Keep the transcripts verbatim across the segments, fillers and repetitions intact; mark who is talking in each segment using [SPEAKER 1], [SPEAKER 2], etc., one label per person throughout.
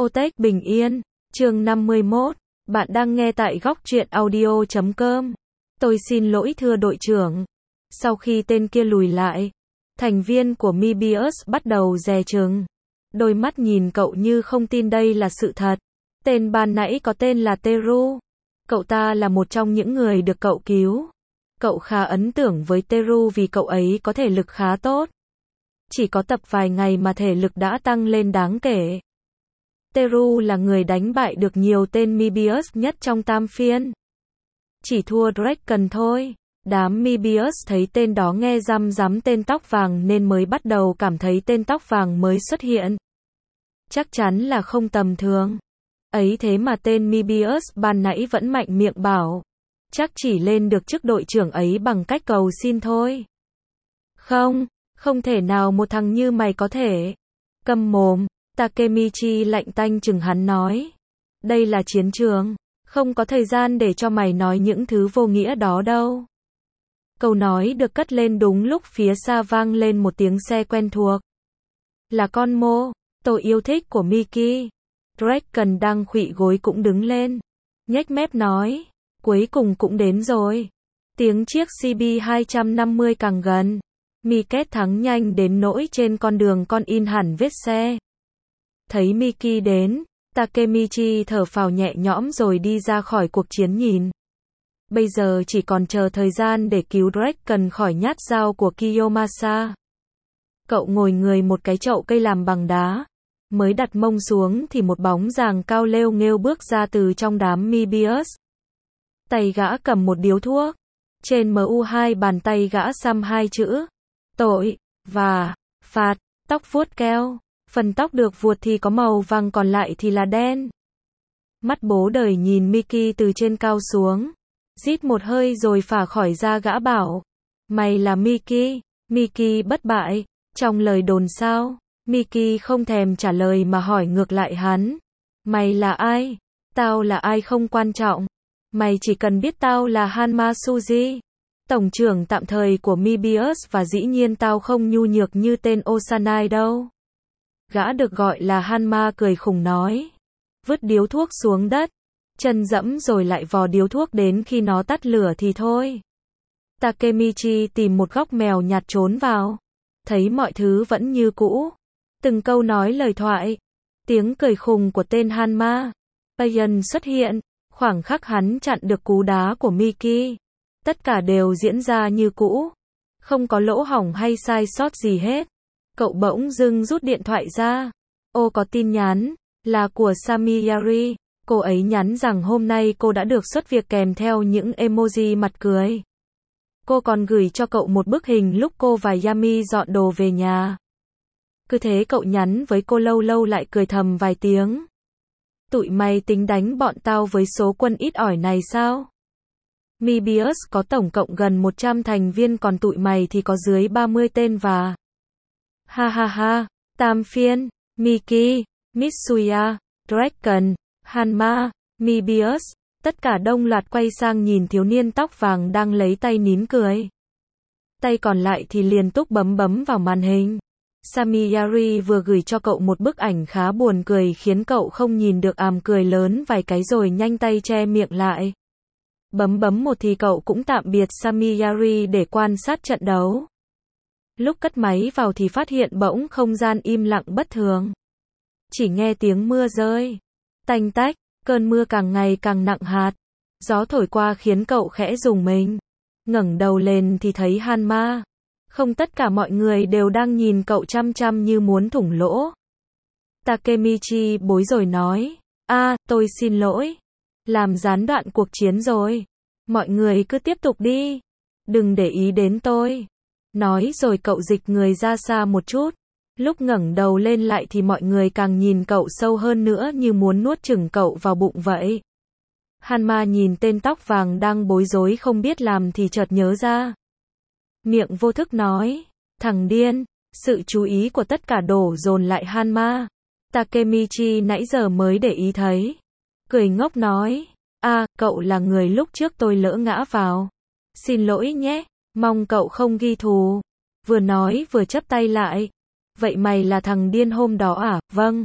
[SPEAKER 1] Otech bình yên, chương năm mươi mốt, bạn đang nghe tại góc truyện audio chấm com. Tôi xin lỗi thưa đội trưởng. Sau khi tên kia lùi lại, thành viên của Mobius bắt đầu dè chừng. Đôi mắt nhìn cậu như không tin đây là sự thật. Tên ban nãy có tên là Teru. Cậu ta là một trong những người được cậu cứu. Cậu khá ấn tượng với Teru vì cậu ấy có thể lực khá tốt. Chỉ có tập vài ngày mà thể lực đã tăng lên đáng kể. Teru là người đánh bại được nhiều tên Mobius nhất trong tam phiên. Chỉ thua Draken thôi. Đám Mobius thấy tên đó nghe răm rắm tên tóc vàng nên mới bắt đầu cảm thấy tên tóc vàng mới xuất hiện chắc chắn là không tầm thường. Ấy thế mà tên Mobius ban nãy vẫn mạnh miệng bảo chắc chỉ lên được chức đội trưởng ấy bằng cách cầu xin thôi. Không, không thể nào một thằng như mày có thể. Câm mồm, Takemichi lạnh tanh chừng hắn nói. Đây là chiến trường, không có thời gian để cho mày nói những thứ vô nghĩa đó đâu. Câu nói được cất lên đúng lúc phía xa vang lên một tiếng xe quen thuộc. Là con Mô, tôi yêu thích của Miki. Draken đang khuỵu gối cũng đứng lên. Nhếch mép nói, cuối cùng cũng đến rồi. Tiếng chiếc xê bê hai năm mươi càng gần. Miket thắng nhanh đến nỗi trên con đường con in hẳn vết xe. Thấy Miki đến, Takemichi thở phào nhẹ nhõm rồi đi ra khỏi cuộc chiến nhìn. Bây giờ chỉ còn chờ thời gian để cứu Draken khỏi nhát dao của Kiyomasa. Cậu ngồi người một cái chậu cây làm bằng đá. Mới đặt mông xuống thì một bóng dáng cao lêu nghêu bước ra từ trong đám Mobius. Tay gã cầm một điếu thuốc. Trên em u hai bàn tay gã xăm hai chữ. Tội, và, phạt, tóc vuốt keo. Phần tóc được vuột thì có màu vàng còn lại thì là đen. Mắt bố đời nhìn Miki từ trên cao xuống. Rít một hơi rồi phả khỏi ra gã bảo. Mày là Miki. Miki bất bại. Trong lời đồn sao? Miki không thèm trả lời mà hỏi ngược lại hắn. Mày là ai? Tao là ai không quan trọng. Mày chỉ cần biết tao là Hanma Suji. Tổng trưởng tạm thời của Mobius và dĩ nhiên tao không nhu nhược như tên Osanai đâu. Gã được gọi là Hanma cười khùng nói. Vứt điếu thuốc xuống đất. Chân dẫm rồi lại vò điếu thuốc đến khi nó tắt lửa thì thôi. Takemichi tìm một góc mèo nhạt trốn vào. Thấy mọi thứ vẫn như cũ. Từng câu nói lời thoại. Tiếng cười khùng của tên Hanma. Payan xuất hiện. Khoảng khắc hắn chặn được cú đá của Miki. Tất cả đều diễn ra như cũ. Không có lỗ hổng hay sai sót gì hết. Cậu bỗng dưng rút điện thoại ra. Ô có tin nhắn. Là của Samiyari. Cô ấy nhắn rằng hôm nay cô đã được xuất việc kèm theo những emoji mặt cười. Cô còn gửi cho cậu một bức hình lúc cô và Yami dọn đồ về nhà. Cứ thế cậu nhắn với cô lâu lâu lại cười thầm vài tiếng. Tụi mày tính đánh bọn tao với số quân ít ỏi này sao? Mobius có tổng cộng gần một trăm thành viên còn tụi mày thì có dưới ba mươi tên và... Ha ha ha, tam phiên, Miki, Mitsuya, Draken, Hanma, Mobius, tất cả đông loạt quay sang nhìn thiếu niên tóc vàng đang lấy tay nín cười. Tay còn lại thì liên tục bấm bấm vào màn hình. Samiyari vừa gửi cho cậu một bức ảnh khá buồn cười khiến cậu không nhìn được àm cười lớn vài cái rồi nhanh tay che miệng lại. Bấm bấm một thì cậu cũng tạm biệt Samiyari để quan sát trận đấu. Lúc cất máy vào thì phát hiện bỗng không gian im lặng bất thường. Chỉ nghe tiếng mưa rơi. Tanh tách, cơn mưa càng ngày càng nặng hạt. Gió thổi qua khiến cậu khẽ rùng mình. Ngẩng đầu lên thì thấy Hanma. Không tất cả mọi người đều đang nhìn cậu chăm chăm như muốn thủng lỗ. Takemichi bối rối nói. À, tôi xin lỗi. Làm gián đoạn cuộc chiến rồi. Mọi người cứ tiếp tục đi. Đừng để ý đến tôi. Nói rồi cậu dịch người ra xa một chút. Lúc ngẩng đầu lên lại thì mọi người càng nhìn cậu sâu hơn nữa như muốn nuốt chửng cậu vào bụng vậy. Hanma nhìn tên tóc vàng đang bối rối không biết làm thì chợt nhớ ra. Miệng vô thức nói. Thằng điên. Sự chú ý của tất cả đổ dồn lại Hanma. Takemichi nãy giờ mới để ý thấy. Cười ngốc nói. À, cậu là người lúc trước tôi lỡ ngã vào. Xin lỗi nhé. Mong cậu không ghi thù. Vừa nói vừa chắp tay lại. Vậy mày là thằng điên hôm đó à? Vâng.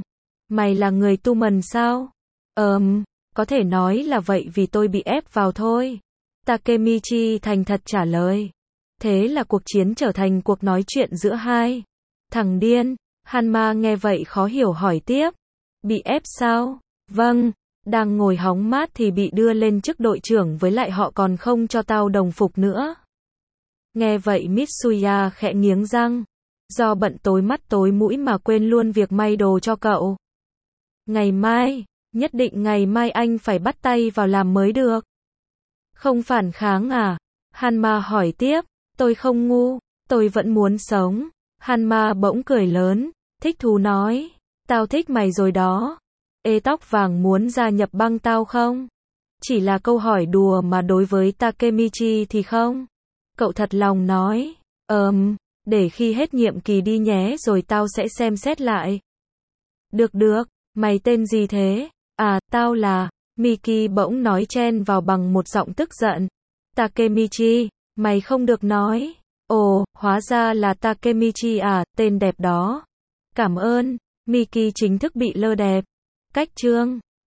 [SPEAKER 1] Mày là người tu mần sao? Ờm, có thể nói là vậy vì tôi bị ép vào thôi. Takemichi thành thật trả lời. Thế là cuộc chiến trở thành cuộc nói chuyện giữa hai thằng điên. Hanma nghe vậy khó hiểu hỏi tiếp. Bị ép sao? Vâng, đang ngồi hóng mát thì bị đưa lên chức đội trưởng với lại họ còn không cho tao đồng phục nữa. Nghe vậy Mitsuya khẽ nghiến răng. Do bận tối mắt tối mũi mà quên luôn việc may đồ cho cậu. Ngày mai, nhất định ngày mai anh phải bắt tay vào làm mới được. Không phản kháng à? Hanma hỏi tiếp. Tôi không ngu, tôi vẫn muốn sống. Hanma bỗng cười lớn, thích thú nói. Tao thích mày rồi đó. Ê tóc vàng muốn gia nhập băng tao không? Chỉ là câu hỏi đùa mà đối với Takemichi thì không. Cậu thật lòng nói. Ờm, để khi hết nhiệm kỳ đi nhé rồi tao sẽ xem xét lại. Được được, mày tên gì thế? À, tao là... Miki bỗng nói chen vào bằng một giọng tức giận. Takemichi, mày không được nói. Ồ, hóa ra là Takemichi à, tên đẹp đó. Cảm ơn. Miki chính thức bị lơ đẹp. Cách chương